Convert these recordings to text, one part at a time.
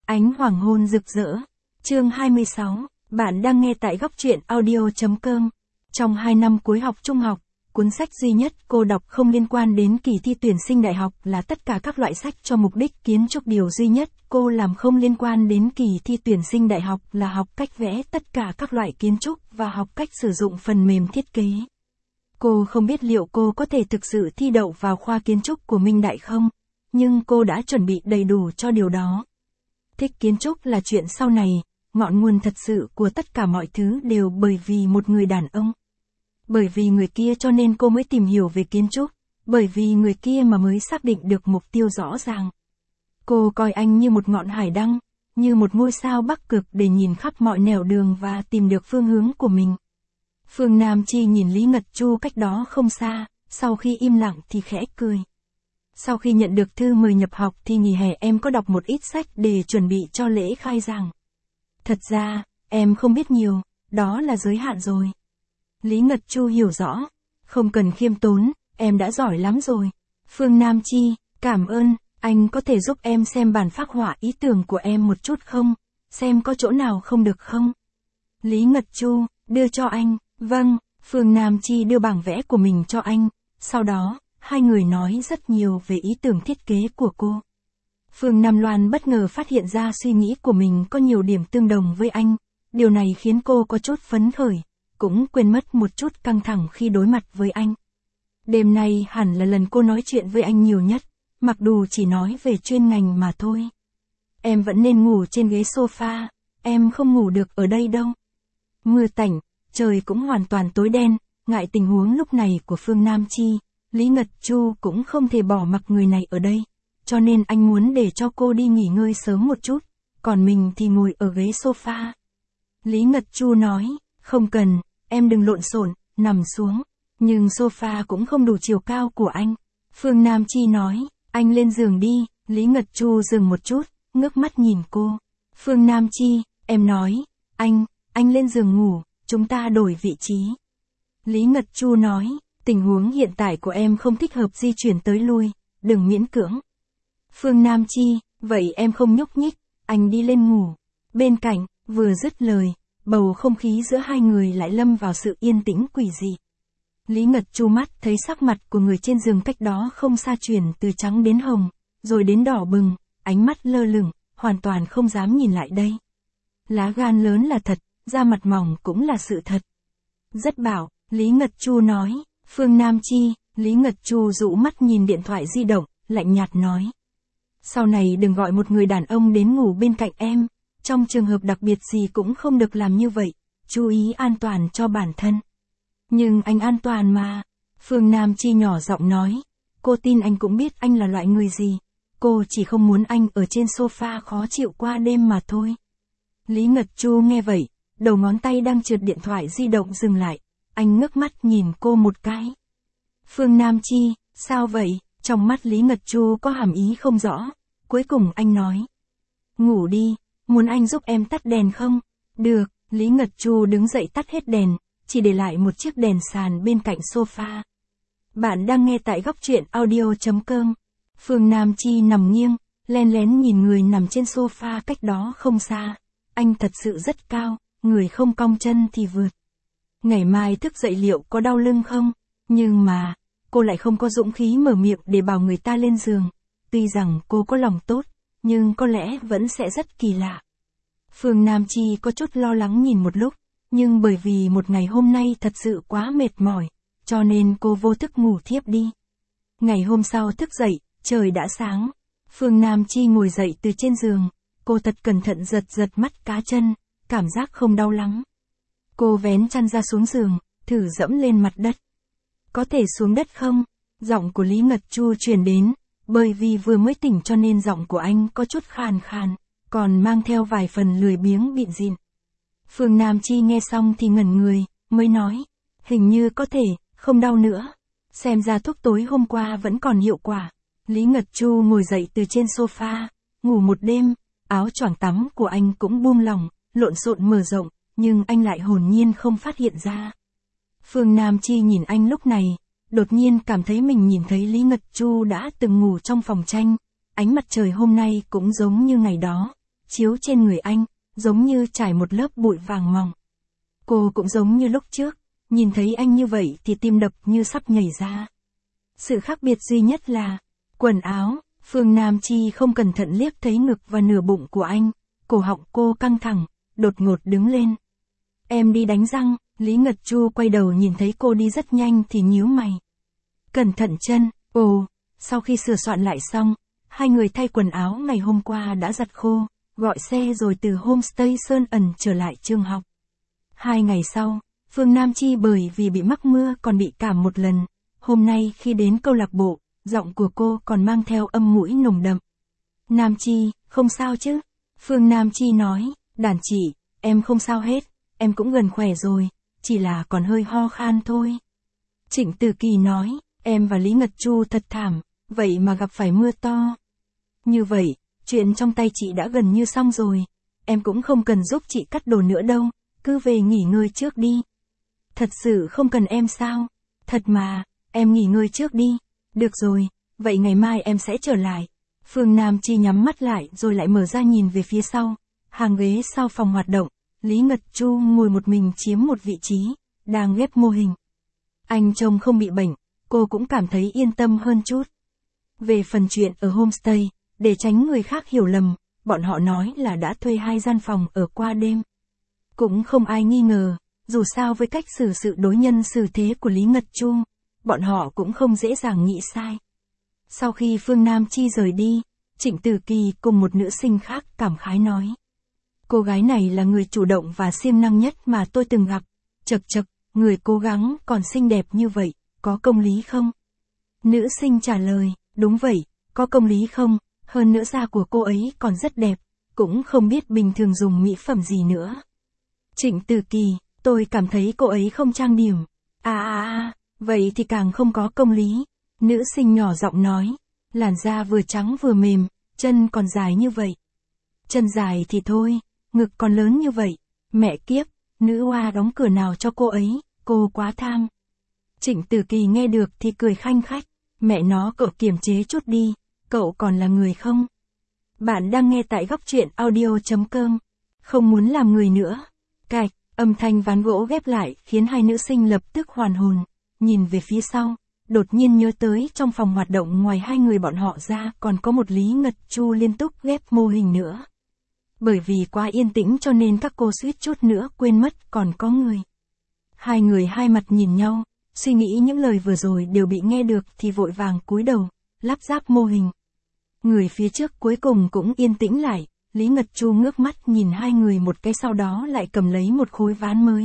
Ánh hoàng hôn rực rỡ. Chương 26, bạn đang nghe tại góc truyện audio.com. Trong 2 năm cuối học trung học, cuốn sách duy nhất cô đọc không liên quan đến kỳ thi tuyển sinh đại học là tất cả các loại sách cho mục đích kiến trúc. Điều duy nhất cô làm không liên quan đến kỳ thi tuyển sinh đại học là học cách vẽ tất cả các loại kiến trúc và học cách sử dụng phần mềm thiết kế. Cô không biết liệu cô có thể thực sự thi đậu vào khoa kiến trúc của Minh Đại không, nhưng cô đã chuẩn bị đầy đủ cho điều đó. Thích kiến trúc là chuyện sau này, ngọn nguồn thật sự của tất cả mọi thứ đều bởi vì một người đàn ông. Bởi vì người kia cho nên cô mới tìm hiểu về kiến trúc, bởi vì người kia mà mới xác định được mục tiêu rõ ràng. Cô coi anh như một ngọn hải đăng, như một ngôi sao bắc cực để nhìn khắp mọi nẻo đường và tìm được phương hướng của mình. Phương Nam Chi nhìn Lý Ngật Chu cách đó không xa, sau khi im lặng thì khẽ cười. Sau khi nhận được thư mời nhập học thì nghỉ hè em có đọc một ít sách để chuẩn bị cho lễ khai giảng. Thật ra, em không biết nhiều, đó là giới hạn rồi. Lý Ngật Chu hiểu rõ. Không cần khiêm tốn, em đã giỏi lắm rồi. Phương Nam Chi, cảm ơn, anh có thể giúp em xem bản phác họa ý tưởng của em một chút không? Xem có chỗ nào không được không? Lý Ngật Chu, đưa cho anh. Vâng, Phương Nam Chi đưa bảng vẽ của mình cho anh. Sau đó, hai người nói rất nhiều về ý tưởng thiết kế của cô. Phương Nam Loan bất ngờ phát hiện ra suy nghĩ của mình có nhiều điểm tương đồng với anh. Điều này khiến cô có chút phấn khởi, cũng quên mất một chút căng thẳng khi đối mặt với anh. Đêm nay hẳn là lần cô nói chuyện với anh nhiều nhất, mặc dù chỉ nói về chuyên ngành mà thôi. Em vẫn nên ngủ trên ghế sofa, em không ngủ được ở đây đâu. Mưa tạnh, trời cũng hoàn toàn tối đen, ngại tình huống lúc này của Phương Nam Chi, Lý Ngật Chu cũng không thể bỏ mặc người này ở đây, cho nên anh muốn để cho cô đi nghỉ ngơi sớm một chút, còn mình thì ngồi ở ghế sofa. Lý Ngật Chu nói, không cần, em đừng lộn xộn, nằm xuống, nhưng sofa cũng không đủ chiều cao của anh. Phương Nam Chi nói, anh lên giường đi. Lý Ngật Chu dừng một chút, ngước mắt nhìn cô. Phương Nam Chi, em nói, anh lên giường ngủ, chúng ta đổi vị trí. Lý Ngật Chu nói, tình huống hiện tại của em không thích hợp di chuyển tới lui, đừng miễn cưỡng. Phương Nam Chi, vậy em không nhúc nhích, anh đi lên ngủ. Bên cạnh, vừa dứt lời, bầu không khí giữa hai người lại lâm vào sự yên tĩnh quỷ dị. Lý Ngật Chu mắt thấy sắc mặt của người trên giường cách đó không xa chuyển từ trắng đến hồng, rồi đến đỏ bừng, ánh mắt lơ lửng, hoàn toàn không dám nhìn lại đây. Lá gan lớn là thật, da mặt mỏng cũng là sự thật. Rất bảo, Lý Ngật Chu nói. Phương Nam Chi, Lý Ngật Chu dụ mắt nhìn điện thoại di động, lạnh nhạt nói. Sau này đừng gọi một người đàn ông đến ngủ bên cạnh em, trong trường hợp đặc biệt gì cũng không được làm như vậy, chú ý an toàn cho bản thân. Nhưng anh an toàn mà. Phương Nam Chi nhỏ giọng nói, cô tin anh cũng biết anh là loại người gì, cô chỉ không muốn anh ở trên sofa khó chịu qua đêm mà thôi. Lý Ngật Chu nghe vậy, đầu ngón tay đang trượt điện thoại di động dừng lại, anh ngước mắt nhìn cô một cái. Phương Nam Chi, sao vậy? Trong mắt Lý Ngật Chu có hàm ý không rõ, cuối cùng anh nói. Ngủ đi, muốn anh giúp em tắt đèn không? Được, Lý Ngật Chu đứng dậy tắt hết đèn, chỉ để lại một chiếc đèn sàn bên cạnh sofa. Bạn đang nghe tại góc truyện audio.com. Phương Nam Chi nằm nghiêng, len lén nhìn người nằm trên sofa cách đó không xa. Anh thật sự rất cao, người không cong chân thì vượt. Ngày mai thức dậy liệu có đau lưng không? Nhưng mà, cô lại không có dũng khí mở miệng để bảo người ta lên giường. Tuy rằng cô có lòng tốt, nhưng có lẽ vẫn sẽ rất kỳ lạ. Phương Nam Chi có chút lo lắng nhìn một lúc, nhưng bởi vì một ngày hôm nay thật sự quá mệt mỏi, cho nên cô vô thức ngủ thiếp đi. Ngày hôm sau thức dậy, trời đã sáng. Phương Nam Chi ngồi dậy từ trên giường, cô thật cẩn thận giật mắt cá chân, cảm giác không đau lắm. Cô vén chăn ra xuống giường, thử dẫm lên mặt đất. Có thể xuống đất không? Giọng của Lý Ngật Chu truyền đến, bởi vì vừa mới tỉnh cho nên giọng của anh có chút khàn khàn, còn mang theo vài phần lười biếng bịn dịn. Phương Nam Chi nghe xong thì ngẩn người, mới nói, hình như có thể, không đau nữa. Xem ra thuốc tối hôm qua vẫn còn hiệu quả. Lý Ngật Chu ngồi dậy từ trên sofa, ngủ một đêm, áo choàng tắm của anh cũng buông lỏng, lộn xộn mở rộng, nhưng anh lại hồn nhiên không phát hiện ra. Phương Nam Chi nhìn anh lúc này, đột nhiên cảm thấy mình nhìn thấy Lý Ngật Chu đã từng ngủ trong phòng tranh, ánh mặt trời hôm nay cũng giống như ngày đó, chiếu trên người anh, giống như trải một lớp bụi vàng mỏng. Cô cũng giống như lúc trước, nhìn thấy anh như vậy thì tim đập như sắp nhảy ra. Sự khác biệt duy nhất là quần áo. Phương Nam Chi không cẩn thận liếc thấy ngực và nửa bụng của anh, cổ họng cô căng thẳng, đột ngột đứng lên. Em đi đánh răng. Lý Ngật Chu quay đầu nhìn thấy cô đi rất nhanh thì nhíu mày. Cẩn thận chân. Ồ, sau khi sửa soạn lại xong, hai người thay quần áo ngày hôm qua đã giặt khô, gọi xe rồi từ homestay Sơn Ẩn trở lại trường học. 2 ngày sau, Phương Nam Chi bởi vì bị mắc mưa còn bị cảm một lần. Hôm nay khi đến câu lạc bộ, giọng của cô còn mang theo âm mũi nồng đậm. Nam Chi, không sao chứ? Phương Nam Chi nói, đàn chị, em không sao hết, em cũng gần khỏe rồi, chỉ là còn hơi ho khan thôi. Trịnh Tử Kỳ nói, em và Lý Ngật Chu thật thảm, vậy mà gặp phải mưa to. Như vậy, chuyện trong tay chị đã gần như xong rồi, em cũng không cần giúp chị cắt đồ nữa đâu, cứ về nghỉ ngơi trước đi. Thật sự không cần em sao? Thật mà, em nghỉ ngơi trước đi. Được rồi, vậy ngày mai em sẽ trở lại. Phương Nam Chi nhắm mắt lại rồi lại mở ra nhìn về phía sau. Hàng ghế sau phòng hoạt động, Lý Ngật Chu ngồi một mình chiếm một vị trí, đang ghép mô hình. Anh trông không bị bệnh, cô cũng cảm thấy yên tâm hơn chút. Về phần chuyện ở homestay, để tránh người khác hiểu lầm, bọn họ nói là đã thuê 2 gian phòng ở qua đêm. Cũng không ai nghi ngờ, dù sao với cách xử sự đối nhân xử thế của Lý Ngật Chu, bọn họ cũng không dễ dàng nghĩ sai. Sau khi Phương Nam Chi rời đi, Trịnh Tử Kỳ cùng một nữ sinh khác cảm khái nói. Cô gái này là người chủ động và siêng năng nhất mà tôi từng gặp. Chật chật, người cố gắng còn xinh đẹp như vậy, có công lý không? Nữ sinh trả lời, đúng vậy, có công lý không, hơn nữa da của cô ấy còn rất đẹp, cũng không biết bình thường dùng mỹ phẩm gì nữa. Trịnh Tử Kỳ, tôi cảm thấy cô ấy không trang điểm. Vậy thì càng không có công lý. Nữ sinh nhỏ giọng nói, làn da vừa trắng vừa mềm, chân còn dài như vậy. Chân dài thì thôi, ngực còn lớn như vậy. Mẹ kiếp, nữ oa đóng cửa nào cho cô ấy, cô quá tham. Trịnh Tử Kỳ nghe được thì cười khanh khách, mẹ nó cậu kiềm chế chút đi, cậu còn là người không? Bạn đang nghe tại góc truyện audio.com, không muốn làm người nữa. Cạch, âm thanh ván gỗ ghép lại khiến hai nữ sinh lập tức hoàn hồn, nhìn về phía sau, đột nhiên nhớ tới trong phòng hoạt động ngoài 2 người bọn họ ra còn có một Lý Ngật Chu liên tục ghép mô hình nữa. Bởi vì quá yên tĩnh cho nên các cô suýt chút nữa quên mất còn có người. 2 người hai mặt nhìn nhau, suy nghĩ những lời vừa rồi đều bị nghe được thì vội vàng cúi đầu, lắp ráp mô hình. Người phía trước cuối cùng cũng yên tĩnh lại, Lý Ngật Chu ngước mắt nhìn 2 người một cái sau đó lại cầm lấy một khối ván mới.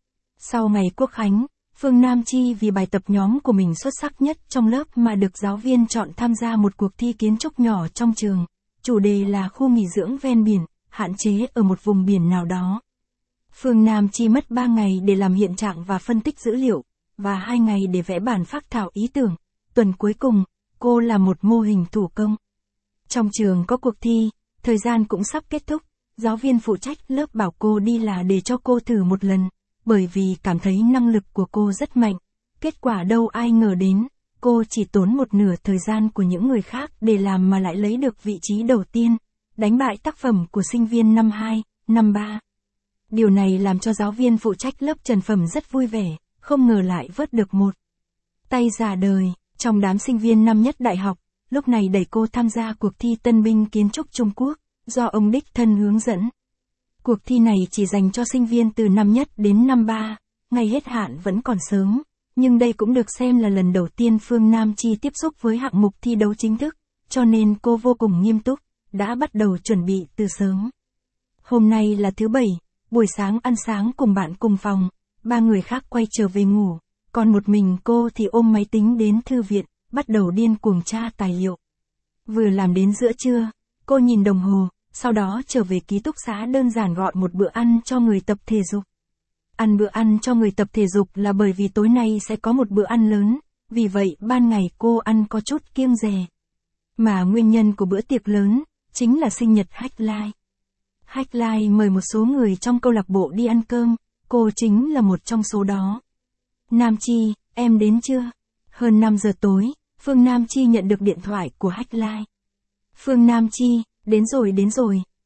Sau ngày Quốc khánh, Phương Nam Chi vì bài tập nhóm của mình xuất sắc nhất trong lớp mà được giáo viên chọn tham gia một cuộc thi kiến trúc nhỏ trong trường. Chủ đề là khu nghỉ dưỡng ven biển, hạn chế ở một vùng biển nào đó. Phương Nam Chi mất 3 ngày để làm hiện trạng và phân tích dữ liệu, và 2 ngày để vẽ bản phác thảo ý tưởng. Tuần cuối cùng, cô làm một mô hình thủ công. Trong trường có cuộc thi, thời gian cũng sắp kết thúc, giáo viên phụ trách lớp bảo cô đi là để cho cô thử một lần, bởi vì cảm thấy năng lực của cô rất mạnh. Kết quả đâu ai ngờ đến, cô chỉ tốn một nửa thời gian của những người khác để làm mà lại lấy được vị trí đầu tiên, đánh bại tác phẩm của sinh viên năm 2, năm 3. Điều này làm cho giáo viên phụ trách lớp trần phẩm rất vui vẻ, không ngờ lại vớt được một tay giả đời trong đám sinh viên năm nhất đại học, lúc này đẩy cô tham gia cuộc thi tân binh kiến trúc Trung Quốc, do ông đích thân hướng dẫn. Cuộc thi này chỉ dành cho sinh viên từ năm nhất đến năm 3, ngày hết hạn vẫn còn sớm, nhưng đây cũng được xem là lần đầu tiên Phương Nam Chi tiếp xúc với hạng mục thi đấu chính thức, cho nên cô vô cùng nghiêm túc, đã bắt đầu chuẩn bị từ sớm. Hôm nay là thứ Bảy, buổi sáng ăn sáng cùng bạn cùng phòng, 3 người khác quay trở về ngủ, còn một mình cô thì ôm máy tính đến thư viện, bắt đầu điên cuồng tra tài liệu. Vừa làm đến giữa trưa, cô nhìn đồng hồ, sau đó trở về ký túc xá đơn giản gọi một bữa ăn cho người tập thể dục. Ăn bữa ăn cho người tập thể dục là bởi vì tối nay sẽ có một bữa ăn lớn, vì vậy ban ngày cô ăn có chút kiêng dè. Mà nguyên nhân của bữa tiệc lớn, chính là sinh nhật Hách Lai. Hách Lai mời một số người trong câu lạc bộ đi ăn cơm, cô chính là một trong số đó. Nam Chi, em đến chưa? Hơn 5 giờ tối, Phương Nam Chi nhận được điện thoại của Hách Lai. Phương Nam Chi, đến rồi,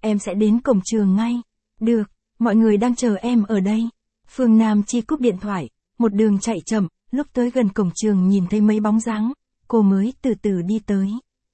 em sẽ đến cổng trường ngay. Được, mọi người đang chờ em ở đây. Phương Nam Chi cúp điện thoại, một đường chạy chậm, lúc tới gần cổng trường nhìn thấy mấy bóng dáng, cô mới từ từ đi tới.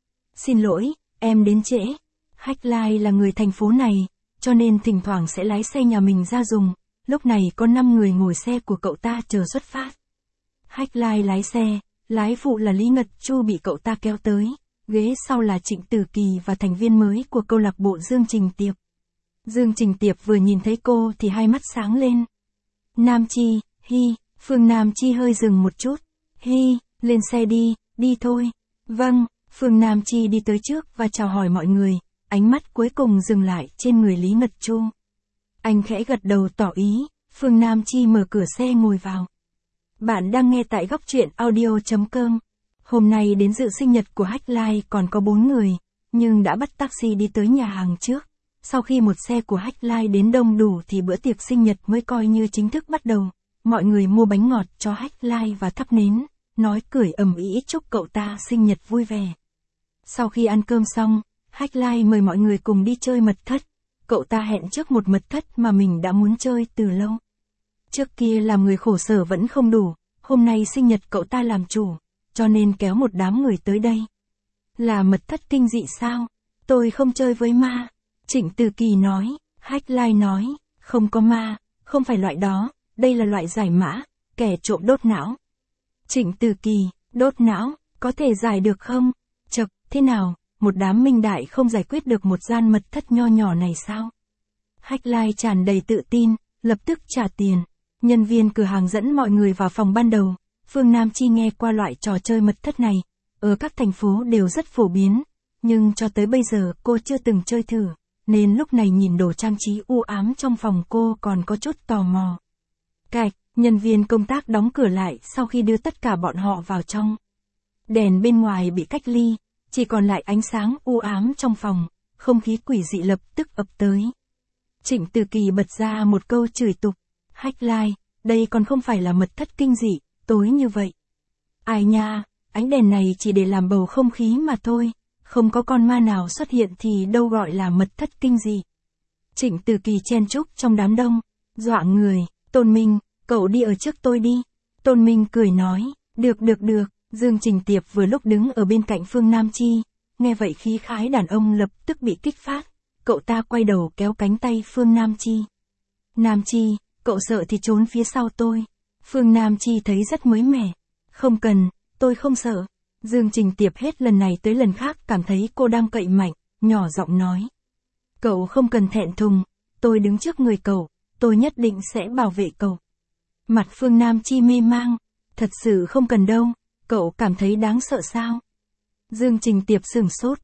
Xin lỗi, em đến trễ. Hách Lai là người thành phố này, cho nên thỉnh thoảng sẽ lái xe nhà mình ra dùng. Lúc này có 5 người ngồi xe của cậu ta chờ xuất phát. Hách Lai lái xe, lái phụ là Lý Ngật Chu bị cậu ta kéo tới. Ghế sau là Trịnh Tử Kỳ và thành viên mới của câu lạc bộ Dương Trình Tiệp. Dương Trình Tiệp vừa nhìn thấy cô thì hai mắt sáng lên. Nam Chi, hi, Phương Nam Chi hơi dừng một chút. Hi, lên xe đi, đi thôi. Vâng, Phương Nam Chi đi tới trước và chào hỏi mọi người, ánh mắt cuối cùng dừng lại trên người Lý Ngật Chu. Anh khẽ gật đầu tỏ ý, Phương Nam Chi mở cửa xe ngồi vào. Bạn đang nghe tại góc truyện audio.com. Hôm nay đến dự sinh nhật của Hách Lai còn có 4 người, nhưng đã bắt taxi đi tới nhà hàng trước. Sau khi một xe của Hách Lai đến đông đủ thì bữa tiệc sinh nhật mới coi như chính thức bắt đầu. Mọi người mua bánh ngọt cho Hách Lai và thắp nến, nói cười ầm ĩ chúc cậu ta sinh nhật vui vẻ. Sau khi ăn cơm xong, Hách Lai mời mọi người cùng đi chơi mật thất. Cậu ta hẹn trước một mật thất mà mình đã muốn chơi từ lâu. Trước kia làm người khổ sở vẫn không đủ, hôm nay sinh nhật cậu ta làm chủ, cho nên kéo một đám người tới đây. Là mật thất kinh dị sao? Tôi không chơi với ma. Trịnh Tử Kỳ nói. Hách Lai nói, không có ma, không phải loại đó, đây là loại giải mã, kẻ trộm đốt não. Trịnh Tử Kỳ, đốt não, có thể giải được không? Chậc, thế nào, một đám minh đại không giải quyết được một gian mật thất nho nhỏ này sao? Hách Lai tràn đầy tự tin, lập tức trả tiền. Nhân viên cửa hàng dẫn mọi người vào phòng ban đầu. Phương Nam Chi nghe qua loại trò chơi mật thất này, ở các thành phố đều rất phổ biến, nhưng cho tới bây giờ cô chưa từng chơi thử, nên lúc này nhìn đồ trang trí u ám trong phòng cô còn có chút tò mò. Cạch, nhân viên công tác đóng cửa lại sau khi đưa tất cả bọn họ vào trong. Đèn bên ngoài bị cách ly, chỉ còn lại ánh sáng u ám trong phòng, không khí quỷ dị lập tức ập tới. Trịnh Tử Kỳ bật ra một câu chửi tục. Hách Lai, đây còn không phải là mật thất kinh dị, tối như vậy. Ai nha, ánh đèn này chỉ để làm bầu không khí mà thôi, không có con ma nào xuất hiện thì đâu gọi là mật thất kinh dị. Trịnh Tử Kỳ chen chúc trong đám đông, dọa người. Tôn Minh, cậu đi ở trước tôi đi. Tôn Minh cười nói, được. Dương Trình Tiệp vừa lúc đứng ở bên cạnh Phương Nam Chi, nghe vậy khí khái đàn ông lập tức bị kích phát. Cậu ta quay đầu kéo cánh tay Phương Nam Chi. Nam Chi, cậu sợ thì trốn phía sau tôi. Phương Nam Chi thấy rất mới mẻ. Không cần, tôi không sợ. Dương Trình Tiệp hết lần này tới lần khác cảm thấy cô đang cậy mạnh, nhỏ giọng nói. Cậu không cần thẹn thùng, tôi đứng trước người cậu, tôi nhất định sẽ bảo vệ cậu. Mặt Phương Nam Chi mê mang, thật sự không cần đâu, cậu cảm thấy đáng sợ sao? Dương Trình Tiệp sửng sốt,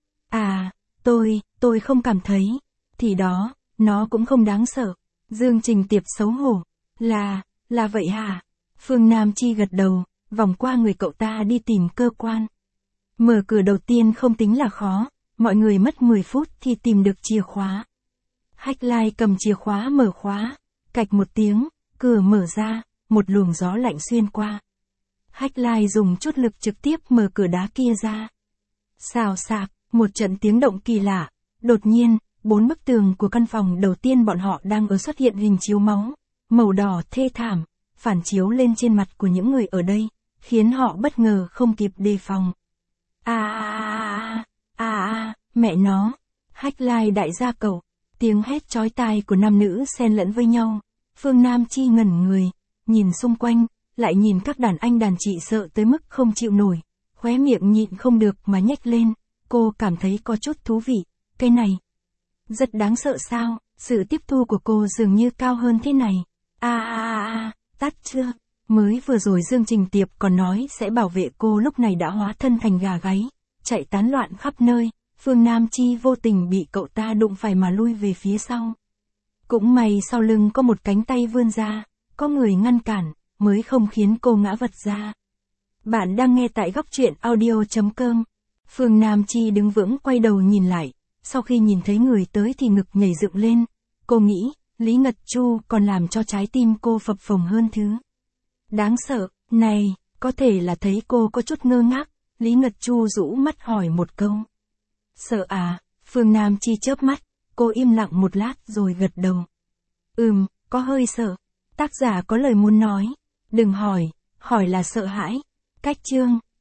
tôi không cảm thấy, thì đó, nó cũng không đáng sợ. Dương Trình Tiệp xấu hổ, là vậy hả? Phương Nam Chi gật đầu, vòng qua người cậu ta đi tìm cơ quan. Mở cửa đầu tiên không tính là khó, mọi người mất 10 phút thì tìm được chìa khóa. Hách Lai cầm chìa khóa mở khóa, cạch một tiếng, cửa mở ra, một luồng gió lạnh xuyên qua. Hách Lai dùng chút lực trực tiếp mở cửa đá kia ra. Xào xạc, một trận tiếng động kỳ lạ, đột nhiên, 4 bức tường của căn phòng đầu tiên bọn họ đang ở xuất hiện hình chiếu máu, màu đỏ thê thảm, phản chiếu lên trên mặt của những người ở đây, khiến họ bất ngờ không kịp đề phòng. Mẹ nó, Hách Lai đại gia cậu, tiếng hét chói tai của nam nữ xen lẫn với nhau. Phương Nam Chi ngẩn người, nhìn xung quanh, lại nhìn các đàn anh đàn chị sợ tới mức không chịu nổi, khóe miệng nhịn không được mà nhếch lên, cô cảm thấy có chút thú vị, cái này rất đáng sợ sao, sự tiếp thu của cô dường như cao hơn thế này. Tắt chưa? Mới vừa rồi Dương Trình Tiệp còn nói sẽ bảo vệ cô lúc này đã hóa thân thành gà gáy, chạy tán loạn khắp nơi. Phương Nam Chi vô tình bị cậu ta đụng phải mà lui về phía sau. Cũng may sau lưng có một cánh tay vươn ra, có người ngăn cản, mới không khiến cô ngã vật ra. Bạn đang nghe tại góc truyện audio.com. Phương Nam Chi đứng vững quay đầu nhìn lại, sau khi nhìn thấy người tới thì ngực nhảy dựng lên. Cô nghĩ, Lý Ngật Chu còn làm cho trái tim cô phập phồng hơn thứ. Đáng sợ, này, có thể là thấy cô có chút ngơ ngác, Lý Ngật Chu rũ mắt hỏi một câu. Sợ à? Phương Nam Chi chớp mắt, Cô im lặng một lát rồi gật đầu. Có hơi sợ. Tác giả có lời muốn nói. Đừng hỏi, hỏi là sợ hãi. Cách chương.